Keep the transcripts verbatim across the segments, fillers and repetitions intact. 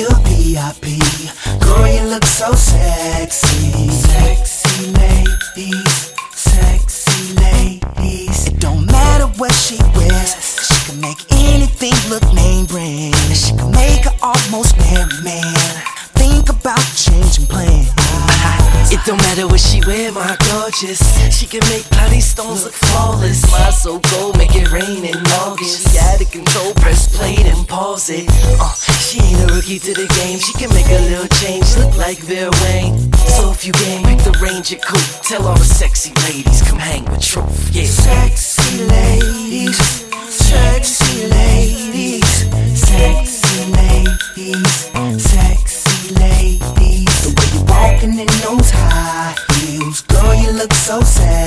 V I P. Girl, you look so sexy. Sexy ladies, sexy ladies. It don't matter what she wears, she can make anything look name brand. She can make her almost married man think about changing plans. It don't matter what she wear, my gorgeous. She can make cloudy stones look flawless. Smile so gold, make it rain in August. She out of control, press play and pause it. Uh, she ain't a rookie to the game. She can make a little change, look like Vera Wayne. So if you gang, pick the Ranger coupe. Tell all the sexy ladies, come hang with Truth. Yeah. Sexy ladies, sexy ladies, sexy ladies, sexy ladies. The way you walking in those high heels, girl, you look so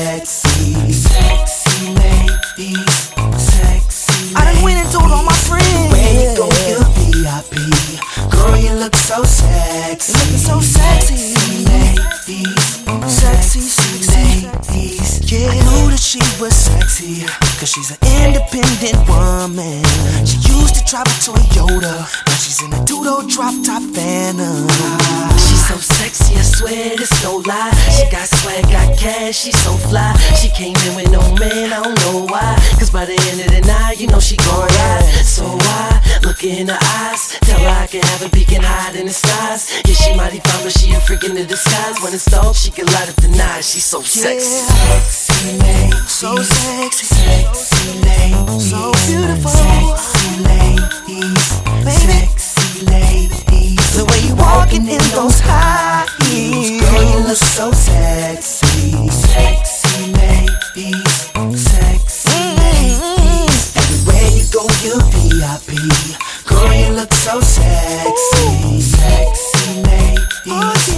sexy. Sexy ladies, sexy ladies. I done went and told all my friends. Where you go, you're V I P. Girl, you look so sexy. You looking so sexy. Sexy ladies, sexy, sexy ladies. Yeah, I knew that she was sexy, cause she's an independent woman. She used to drive a Toyota, now she's in a two-door drop-top Phantom. She's so sexy, I swear there's no lie. She got swag, got cash, she's so fly. She came in with no man, I don't know why. Cause by the end of the night, you know she gon' ride. So I look in her eyes, tell her I can have her peeking hide in the skies. Yeah, she mighty fine, but she a freak in the disguise. When it's dark, she can light up the night. She's so sexy. Sexy ladies, so sexy, sexy ladies, so beautiful, sexy ladies, baby, sexy ladies. The way you walking in those high heels, girl, you look so sexy. Sexy ladies, sexy ladies. Everywhere you go, you're V I P. Girl, you look so sexy. Sexy ladies.